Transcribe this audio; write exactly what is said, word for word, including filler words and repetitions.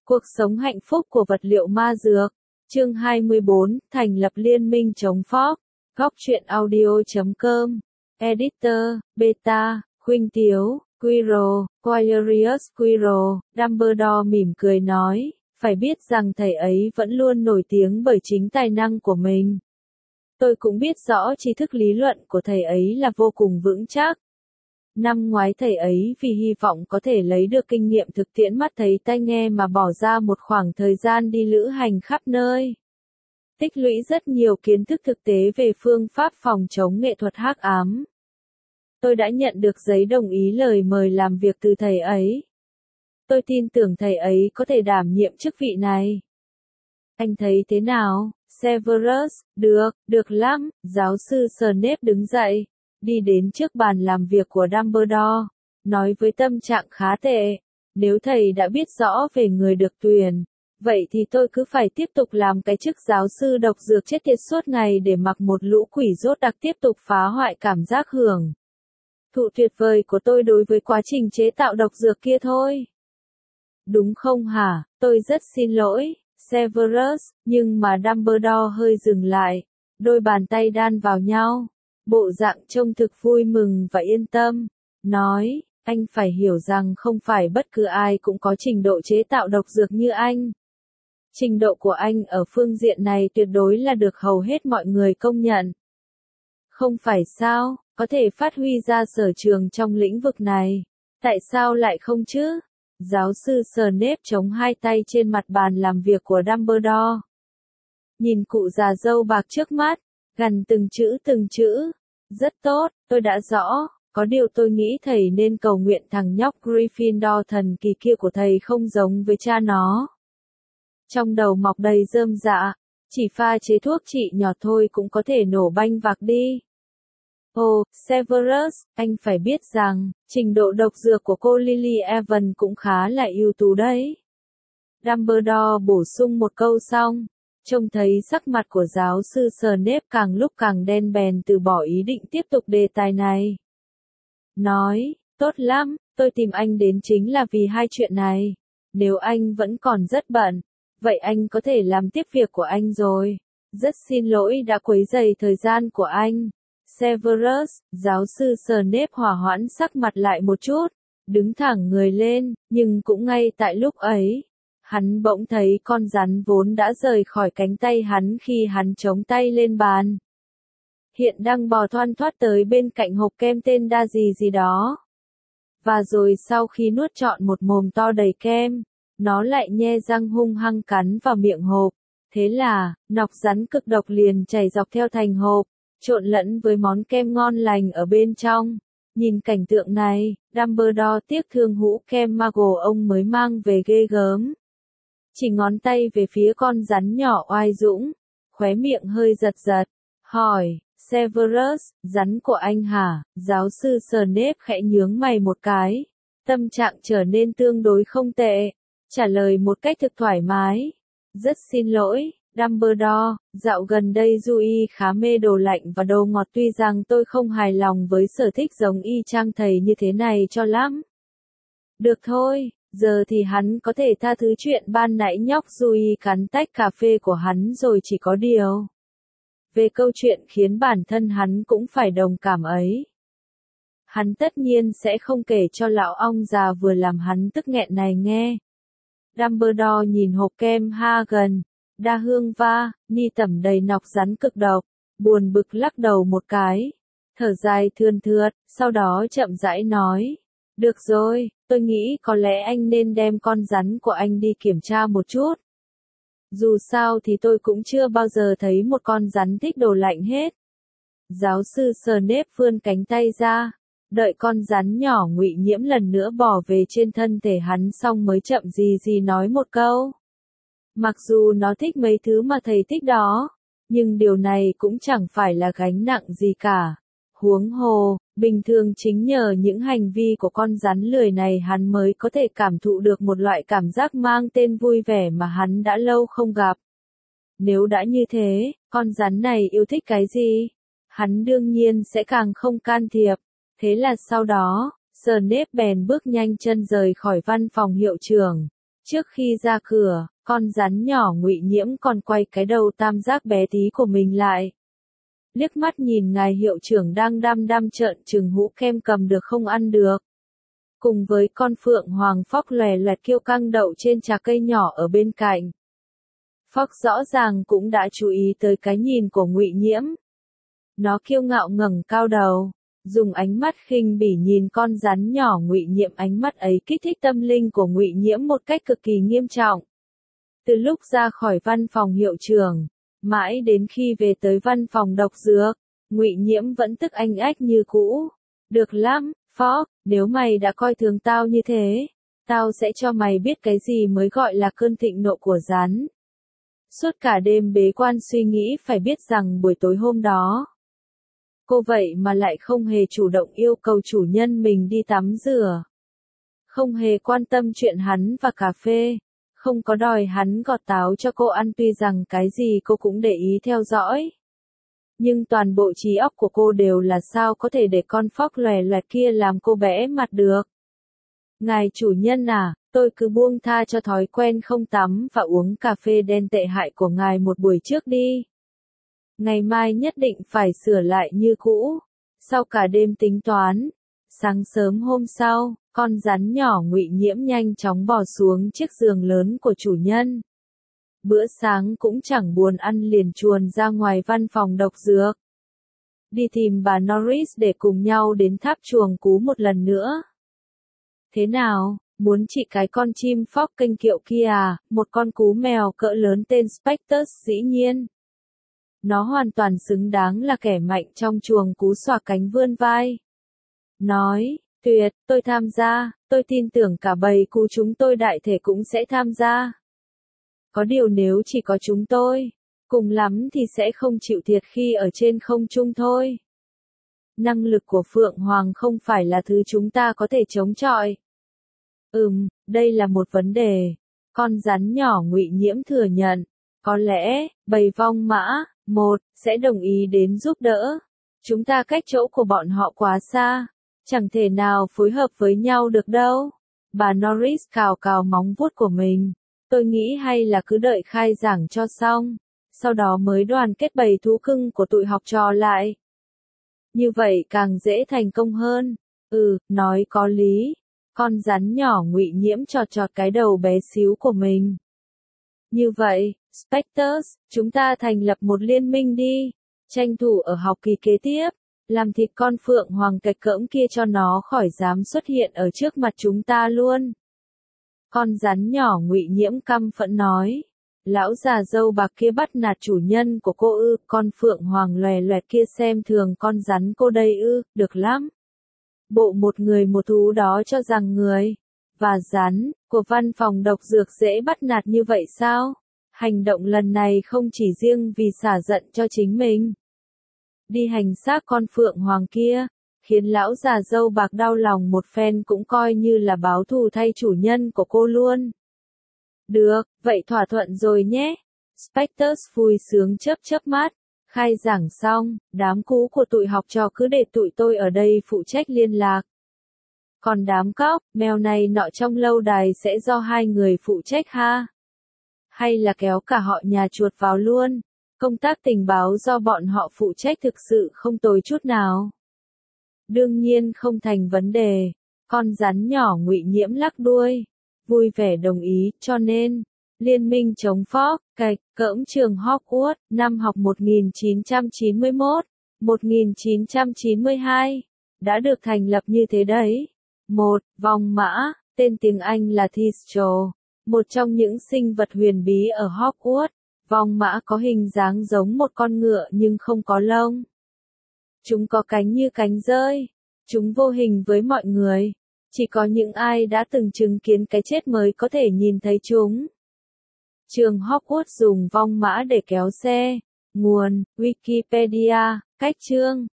Cuộc sống hạnh phúc của vật liệu ma dược. Chương hai mươi bốn, thành lập liên minh chống phóc. Góc truyện audio chấm com. Editor, Beta, Khuynh Tiếu, Quirrell, Quirius Quirrell. Dumbledore mỉm cười nói, phải biết rằng thầy ấy vẫn luôn nổi tiếng bởi chính tài năng của mình. Tôi cũng biết rõ tri thức lý luận của thầy ấy là vô cùng vững chắc. Năm ngoái thầy ấy vì hy vọng có thể lấy được kinh nghiệm thực tiễn mắt thấy tai nghe mà bỏ ra một khoảng thời gian đi lữ hành khắp nơi. Tích lũy rất nhiều kiến thức thực tế về phương pháp phòng chống nghệ thuật hắc ám. Tôi đã nhận được giấy đồng ý lời mời làm việc từ thầy ấy. Tôi tin tưởng thầy ấy có thể đảm nhiệm chức vị này. Anh thấy thế nào, Severus? Được, được lắm. Giáo sư Snape đứng dậy, đi đến trước bàn làm việc của Dumbledore, nói với tâm trạng khá tệ. Nếu thầy đã biết rõ về người được tuyển, vậy thì tôi cứ phải tiếp tục làm cái chức giáo sư độc dược chết tiệt suốt ngày để mặc một lũ quỷ rốt đặc tiếp tục phá hoại cảm giác hưởng thụ tuyệt vời của tôi đối với quá trình chế tạo độc dược kia thôi. Đúng không hả? Tôi rất xin lỗi, Severus, nhưng mà Dumbledore hơi dừng lại, đôi bàn tay đan vào nhau, bộ dạng trông thực vui mừng và yên tâm, nói, anh phải hiểu rằng không phải bất cứ ai cũng có trình độ chế tạo độc dược như anh. Trình độ của anh ở phương diện này tuyệt đối là được hầu hết mọi người công nhận. Không phải sao, có thể phát huy ra sở trường trong lĩnh vực này. Tại sao lại không chứ? Giáo sư Snape chống hai tay trên mặt bàn làm việc của Dumbledore. Nhìn cụ già râu bạc trước mắt, gằn từng chữ từng chữ. Rất tốt, tôi đã rõ, có điều tôi nghĩ thầy nên cầu nguyện thằng nhóc Gryffindor thần kỳ kia của thầy không giống với cha nó. Trong đầu mọc đầy rơm rạ, chỉ pha chế thuốc trị nhỏ thôi cũng có thể nổ banh vạc đi. Ồ, Severus, anh phải biết rằng, trình độ độc dược của cô Lily Evans cũng khá là ưu tú đấy. Dumbledore bổ sung một câu xong, trông thấy sắc mặt của giáo sư Snape càng lúc càng đen bèn từ bỏ ý định tiếp tục đề tài này. Nói, tốt lắm, tôi tìm anh đến chính là vì hai chuyện này. Nếu anh vẫn còn rất bận, vậy anh có thể làm tiếp việc của anh rồi. Rất xin lỗi đã quấy rầy thời gian của anh. Severus, giáo sư Snape hòa hoãn sắc mặt lại một chút, đứng thẳng người lên, nhưng cũng ngay tại lúc ấy, hắn bỗng thấy con rắn vốn đã rời khỏi cánh tay hắn khi hắn chống tay lên bàn. Hiện đang bò thoăn thoắt tới bên cạnh hộp kem tên đa gì gì đó. Và rồi sau khi nuốt trọn một mồm to đầy kem, nó lại nhe răng hung hăng cắn vào miệng hộp. Thế là, nọc rắn cực độc liền chảy dọc theo thành hộp, trộn lẫn với món kem ngon lành ở bên trong. Nhìn cảnh tượng này, Dumbledore tiếc thương hũ kem Muggle ông mới mang về ghê gớm. Chỉ ngón tay về phía con rắn nhỏ oai dũng, khóe miệng hơi giật giật, hỏi, Severus, rắn của anh hả? Giáo sư Snape khẽ nhướng mày một cái, tâm trạng trở nên tương đối không tệ, trả lời một cách thực thoải mái. Rất xin lỗi, Dumbledore, dạo gần đây Dewey khá mê đồ lạnh và đồ ngọt, tuy rằng tôi không hài lòng với sở thích giống y chang thầy như thế này cho lắm. Được thôi, giờ thì hắn có thể tha thứ chuyện ban nãy nhóc Dewey cắn tách cà phê của hắn rồi, chỉ có điều. Về câu chuyện khiến bản thân hắn cũng phải đồng cảm ấy. Hắn tất nhiên sẽ không kể cho lão ong già vừa làm hắn tức nghẹn này nghe. Dumbledore nhìn hộp kem Hagen, đa hương va, ni tẩm đầy nọc rắn cực độc, buồn bực lắc đầu một cái, thở dài thườn thượt, sau đó chậm rãi nói, được rồi, tôi nghĩ có lẽ anh nên đem con rắn của anh đi kiểm tra một chút. Dù sao thì tôi cũng chưa bao giờ thấy một con rắn thích đồ lạnh hết. Giáo sư Snape vươn cánh tay ra, đợi con rắn nhỏ ngụy nhiễm lần nữa bò về trên thân thể hắn xong mới chậm gì gì nói một câu. Mặc dù nó thích mấy thứ mà thầy thích đó, nhưng điều này cũng chẳng phải là gánh nặng gì cả. Huống hồ, bình thường chính nhờ những hành vi của con rắn lười này hắn mới có thể cảm thụ được một loại cảm giác mang tên vui vẻ mà hắn đã lâu không gặp. Nếu đã như thế, con rắn này yêu thích cái gì? Hắn đương nhiên sẽ càng không can thiệp. Thế là sau đó, Snape bèn bước nhanh chân rời khỏi văn phòng hiệu trưởng. Trước khi ra cửa, con rắn nhỏ Ngụy Nhiễm còn quay cái đầu tam giác bé tí của mình lại. Liếc mắt nhìn ngài hiệu trưởng đang đăm đăm trợn trừng hũ kem cầm được không ăn được. Cùng với con phượng hoàng Phóc lòe loẹt kiêu căng đậu trên trà cây nhỏ ở bên cạnh. Phóc rõ ràng cũng đã chú ý tới cái nhìn của Ngụy Nhiễm. Nó kiêu ngạo ngẩng cao đầu, dùng ánh mắt khinh bỉ nhìn con rắn nhỏ Ngụy Nhiễm. Ánh mắt ấy kích thích tâm linh của Ngụy Nhiễm một cách cực kỳ nghiêm trọng. Từ lúc ra khỏi văn phòng hiệu trưởng, mãi đến khi về tới văn phòng độc dược, Ngụy Nhiễm vẫn tức anh ách như cũ. Được lắm, Phóc, nếu mày đã coi thường tao như thế, tao sẽ cho mày biết cái gì mới gọi là cơn thịnh nộ của rắn. Suốt cả đêm bế quan suy nghĩ phải biết rằng buổi tối hôm đó, cô vậy mà lại không hề chủ động yêu cầu chủ nhân mình đi tắm rửa. Không hề quan tâm chuyện hắn và cà phê. Không có đòi hắn gọt táo cho cô ăn, tuy rằng cái gì cô cũng để ý theo dõi. Nhưng toàn bộ trí óc của cô đều là sao có thể để con Phóc lòe loẹt kia làm cô bẽ mặt được. Ngài chủ nhân à, tôi cứ buông tha cho thói quen không tắm và uống cà phê đen tệ hại của ngài một buổi trước đi. Ngày mai nhất định phải sửa lại như cũ. Sau cả đêm tính toán, sáng sớm hôm sau, con rắn nhỏ Ngụy Nhiễm nhanh chóng bò xuống chiếc giường lớn của chủ nhân. Bữa sáng cũng chẳng buồn ăn liền chuồn ra ngoài văn phòng độc dược. Đi tìm bà Norris để cùng nhau đến tháp chuồng cú một lần nữa. Thế nào, muốn trị cái con chim Phóc kênh kiệu kia à? Một con cú mèo cỡ lớn tên Spectus dĩ nhiên. Nó hoàn toàn xứng đáng là kẻ mạnh trong chuồng cú, xòa cánh vươn vai. Nói, tuyệt, tôi tham gia, tôi tin tưởng cả bầy cú chúng tôi đại thể cũng sẽ tham gia. Có điều nếu chỉ có chúng tôi, cùng lắm thì sẽ không chịu thiệt khi ở trên không trung thôi. Năng lực của Phượng Hoàng không phải là thứ chúng ta có thể chống chọi. Ừm, đây là một vấn đề. Con rắn nhỏ Ngụy Nhiễm thừa nhận. Có lẽ, bầy vong mã, một, sẽ đồng ý đến giúp đỡ. Chúng ta cách chỗ của bọn họ quá xa. Chẳng thể nào phối hợp với nhau được đâu. Bà Norris cào cào móng vuốt của mình. Tôi nghĩ hay là cứ đợi khai giảng cho xong. Sau đó mới đoàn kết bầy thú cưng của tụi học trò lại. Như vậy càng dễ thành công hơn. Ừ, nói có lý. Con rắn nhỏ Ngụy Nhiễm chọt chọt cái đầu bé xíu của mình. Như vậy, Spectus, chúng ta thành lập một liên minh đi. Tranh thủ ở học kỳ kế tiếp. Làm thịt con Phượng Hoàng cạch cỡm kia cho nó khỏi dám xuất hiện ở trước mặt chúng ta luôn. Con rắn nhỏ Ngụy Nhiễm căm phẫn nói. Lão già râu bạc kia bắt nạt chủ nhân của cô ư? Con Phượng Hoàng lòe loẹt kia xem thường con rắn cô đây ư? Được lắm. Bộ một người một thú đó cho rằng người và rắn của văn phòng độc dược dễ bắt nạt như vậy sao? Hành động lần này không chỉ riêng vì xả giận cho chính mình. Đi hành xác con Phượng Hoàng kia, khiến lão già râu bạc đau lòng một phen cũng coi như là báo thù thay chủ nhân của cô luôn. Được, vậy thỏa thuận rồi nhé. Spectus vui sướng chớp chớp mắt. Khai giảng xong, đám cú của tụi học trò cứ để tụi tôi ở đây phụ trách liên lạc. Còn đám cóc, mèo này nọ trong lâu đài sẽ do hai người phụ trách ha? Hay là kéo cả họ nhà chuột vào luôn? Công tác tình báo do bọn họ phụ trách thực sự không tồi chút nào. Đương nhiên không thành vấn đề. Con rắn nhỏ Ngụy Nhiễm lắc đuôi. Vui vẻ đồng ý, cho nên, Liên minh chống Phóc, cạch, cỡm trường Hogwarts, năm học một nghìn chín trăm chín mươi mốt, một nghìn chín trăm chín mươi hai, đã được thành lập như thế đấy. Một, vong mã, tên tiếng Anh là Thistral, một trong những sinh vật huyền bí ở Hogwarts. Vong mã có hình dáng giống một con ngựa nhưng không có lông. Chúng có cánh như cánh dơi. Chúng vô hình với mọi người. Chỉ có những ai đã từng chứng kiến cái chết mới có thể nhìn thấy chúng. Trường Hogwarts dùng vong mã để kéo xe. Nguồn, Wikipedia, cách chương.